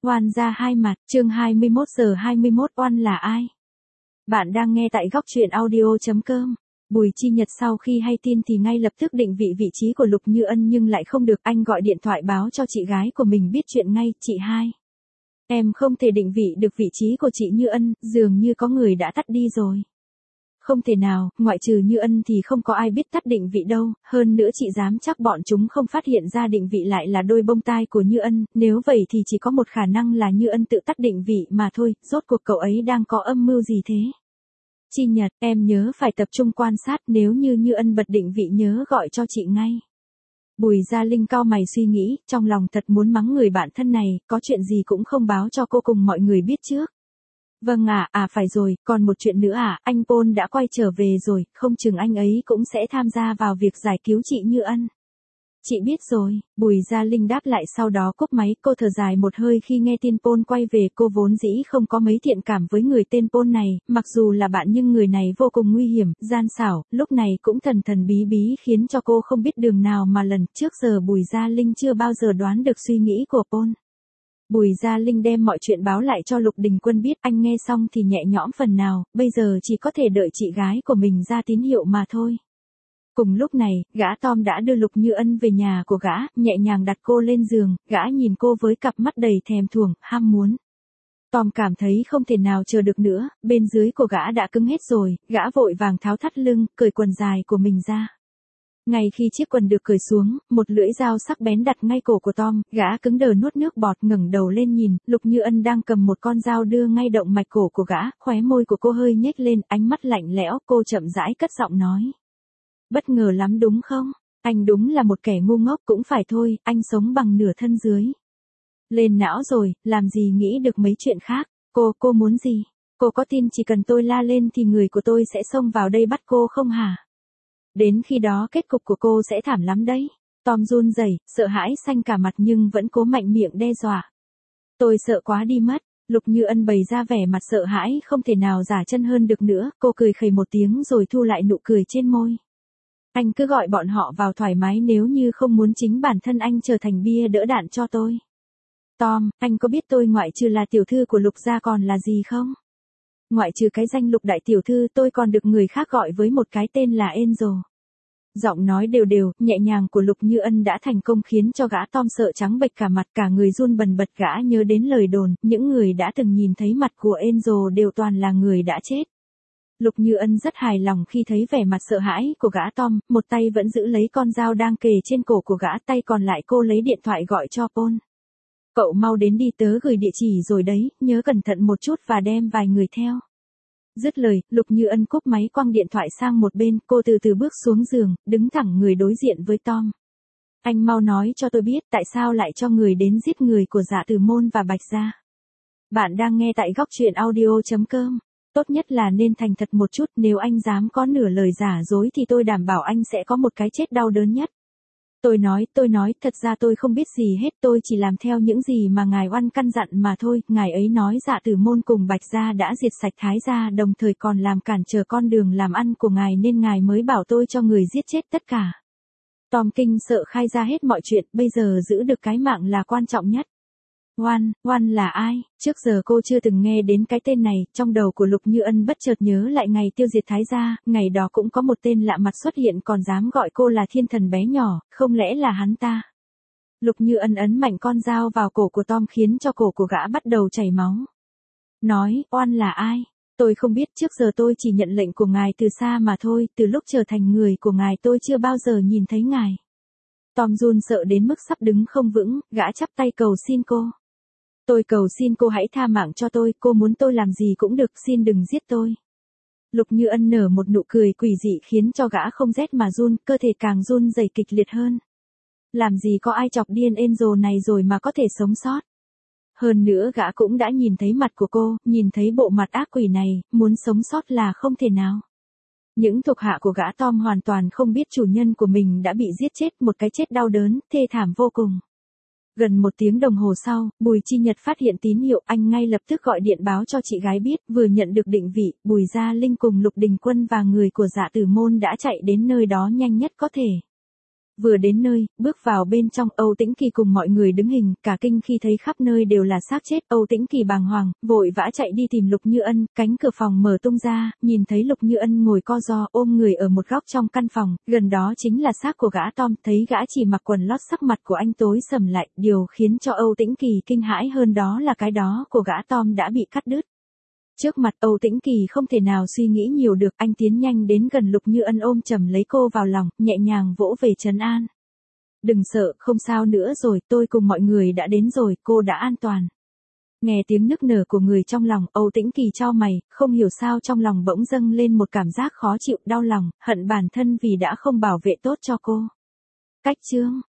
Oan ra hai mặt, chương 21 giờ 21. Oan là ai? Bạn đang nghe tại góc truyện audio.com. Bùi Chi Nhật sau khi hay tin thì ngay lập tức định vị vị trí của Lục Như Ân nhưng lại không được, anh gọi điện thoại báo cho chị gái của mình biết chuyện ngay. Chị hai, em không thể định vị được vị trí của chị Như Ân, dường như có người đã tắt đi rồi. Không thể nào, ngoại trừ Như Ân thì không có ai biết tắt định vị đâu, hơn nữa chị dám chắc bọn chúng không phát hiện ra định vị lại là đôi bông tai của Như Ân, nếu vậy thì chỉ có một khả năng là Như Ân tự tắt định vị mà thôi, rốt cuộc cậu ấy đang có âm mưu gì thế? Chi Nhật, em nhớ phải tập trung quan sát, nếu như Như Ân bật định vị nhớ gọi cho chị ngay. Bùi Gia Linh cau mày suy nghĩ, trong lòng thật muốn mắng người bạn thân này, có chuyện gì cũng không báo cho cô cùng mọi người biết trước. Vâng phải rồi, còn một chuyện nữa anh Paul đã quay trở về rồi, không chừng anh ấy cũng sẽ tham gia vào việc giải cứu chị Như Ân. Chị biết rồi, Bùi Gia Linh đáp lại sau đó cúp máy, cô thở dài một hơi khi nghe tin Paul quay về, cô vốn dĩ không có mấy thiện cảm với người tên Paul này, mặc dù là bạn nhưng người này vô cùng nguy hiểm, gian xảo, lúc này cũng thần thần bí bí khiến cho cô không biết đường nào mà lần, trước giờ Bùi Gia Linh chưa bao giờ đoán được suy nghĩ của Paul. Bùi Gia Linh đem mọi chuyện báo lại cho Lục Đình Quân biết, anh nghe xong thì nhẹ nhõm phần nào, bây giờ chỉ có thể đợi chị gái của mình ra tín hiệu mà thôi. Cùng lúc này, gã Tom đã đưa Lục Như Ân về nhà của gã, nhẹ nhàng đặt cô lên giường, gã nhìn cô với cặp mắt đầy thèm thuồng, ham muốn. Tom cảm thấy không thể nào chờ được nữa, bên dưới của gã đã cứng hết rồi, gã vội vàng tháo thắt lưng, cởi quần dài của mình ra. Ngay khi chiếc quần được cởi xuống, một lưỡi dao sắc bén đặt ngay cổ của Tom, gã cứng đờ nuốt nước bọt, ngẩng đầu lên nhìn, Lục Như Ân đang cầm một con dao đưa ngay động mạch cổ của gã, khóe môi của cô hơi nhếch lên, ánh mắt lạnh lẽo, cô chậm rãi cất giọng nói. Bất ngờ lắm đúng không? Anh đúng là một kẻ ngu ngốc, cũng phải thôi, anh sống bằng nửa thân dưới. Lên não rồi, làm gì nghĩ được mấy chuyện khác, cô muốn gì? Cô có tin chỉ cần tôi la lên thì người của tôi sẽ xông vào đây bắt cô không hả? Đến khi đó kết cục của cô sẽ thảm lắm đấy. Tom run rẩy, sợ hãi xanh cả mặt nhưng vẫn cố mạnh miệng đe dọa. Tôi sợ quá đi mất. Lục Như Ân bày ra vẻ mặt sợ hãi không thể nào giả chân hơn được nữa, cô cười khẩy một tiếng rồi thu lại nụ cười trên môi. Anh cứ gọi bọn họ vào thoải mái nếu như không muốn chính bản thân anh trở thành bia đỡ đạn cho tôi. Tom, anh có biết tôi ngoại trừ là tiểu thư của Lục gia còn là gì không? Ngoại trừ cái danh Lục đại tiểu thư tôi còn được người khác gọi với một cái tên là Angel. Giọng nói đều đều, nhẹ nhàng của Lục Như Ân đã thành công khiến cho gã Tom sợ trắng bệch cả mặt, cả người run bần bật, gã nhớ đến lời đồn, những người đã từng nhìn thấy mặt của Angel đều toàn là người đã chết. Lục Như Ân rất hài lòng khi thấy vẻ mặt sợ hãi của gã Tom, một tay vẫn giữ lấy con dao đang kề trên cổ của gã, tay còn lại cô lấy điện thoại gọi cho Paul. Cậu mau đến đi, tớ gửi địa chỉ rồi đấy, nhớ cẩn thận một chút và đem vài người theo. Dứt lời, Lục Như Ân cúp máy quăng điện thoại sang một bên, cô từ từ bước xuống giường, đứng thẳng người đối diện với Tom. Anh mau nói cho tôi biết tại sao lại cho người đến giết người của Dạ Từ Môn và Bạch Gia. Bạn đang nghe tại góc truyện audio.com. Tốt nhất là nên thành thật một chút, nếu anh dám có nửa lời giả dối thì tôi đảm bảo anh sẽ có một cái chết đau đớn nhất. Tôi nói, thật ra tôi không biết gì hết, tôi chỉ làm theo những gì mà ngài Oan căn dặn mà thôi, ngài ấy nói Dạ Từ Môn cùng Bạch Gia đã diệt sạch Thái Gia, đồng thời còn làm cản trở con đường làm ăn của ngài nên ngài mới bảo tôi cho người giết chết tất cả. Tom kinh sợ khai ra hết mọi chuyện, bây giờ giữ được cái mạng là quan trọng nhất. Oan là ai? Trước giờ cô chưa từng nghe đến cái tên này, trong đầu của Lục Như Ân bất chợt nhớ lại ngày tiêu diệt Thái Gia, ngày đó cũng có một tên lạ mặt xuất hiện còn dám gọi cô là thiên thần bé nhỏ, không lẽ là hắn ta? Lục Như Ân ấn mạnh con dao vào cổ của Tom khiến cho cổ của gã bắt đầu chảy máu. Nói, Oan là ai? Tôi không biết, trước giờ tôi chỉ nhận lệnh của ngài từ xa mà thôi, từ lúc trở thành người của ngài tôi chưa bao giờ nhìn thấy ngài. Tom run sợ đến mức sắp đứng không vững, gã chắp tay cầu xin cô. Tôi cầu xin cô hãy tha mạng cho tôi, cô muốn tôi làm gì cũng được, xin đừng giết tôi. Lục Như Ân nở một nụ cười quỷ dị khiến cho gã không rét mà run, cơ thể càng run rẩy kịch liệt hơn. Làm gì có ai chọc điên Angel này rồi mà có thể sống sót. Hơn nữa gã cũng đã nhìn thấy mặt của cô, nhìn thấy bộ mặt ác quỷ này, muốn sống sót là không thể nào. Những thuộc hạ của gã Tom hoàn toàn không biết chủ nhân của mình đã bị giết chết, một cái chết đau đớn, thê thảm vô cùng. Gần 1 tiếng đồng hồ sau, Bùi Chi Nhật phát hiện tín hiệu, anh ngay lập tức gọi điện báo cho chị gái biết, vừa nhận được định vị, Bùi Gia Linh cùng Lục Đình Quân và người của Dạ Từ Môn đã chạy đến nơi đó nhanh nhất có thể. Vừa đến nơi, bước vào bên trong, Âu Tĩnh Kỳ cùng mọi người đứng hình, cả kinh khi thấy khắp nơi đều là xác chết. Âu Tĩnh Kỳ bàng hoàng, vội vã chạy đi tìm Lục Như Ân, cánh cửa phòng mở tung ra, nhìn thấy Lục Như Ân ngồi co ro ôm người ở một góc trong căn phòng, gần đó chính là xác của gã Tom, thấy gã chỉ mặc quần lót, sắc mặt của anh tối sầm lại, điều khiến cho Âu Tĩnh Kỳ kinh hãi hơn đó là cái đó của gã Tom đã bị cắt đứt. Trước mặt Âu Tĩnh Kỳ không thể nào suy nghĩ nhiều được, anh tiến nhanh đến gần Lục Như Ân ôm chầm lấy cô vào lòng, nhẹ nhàng vỗ về trấn an. Đừng sợ, không sao nữa rồi, tôi cùng mọi người đã đến rồi, cô đã an toàn. Nghe tiếng nức nở của người trong lòng, Âu Tĩnh Kỳ chau mày, không hiểu sao trong lòng bỗng dâng lên một cảm giác khó chịu, đau lòng, hận bản thân vì đã không bảo vệ tốt cho cô. Cách chương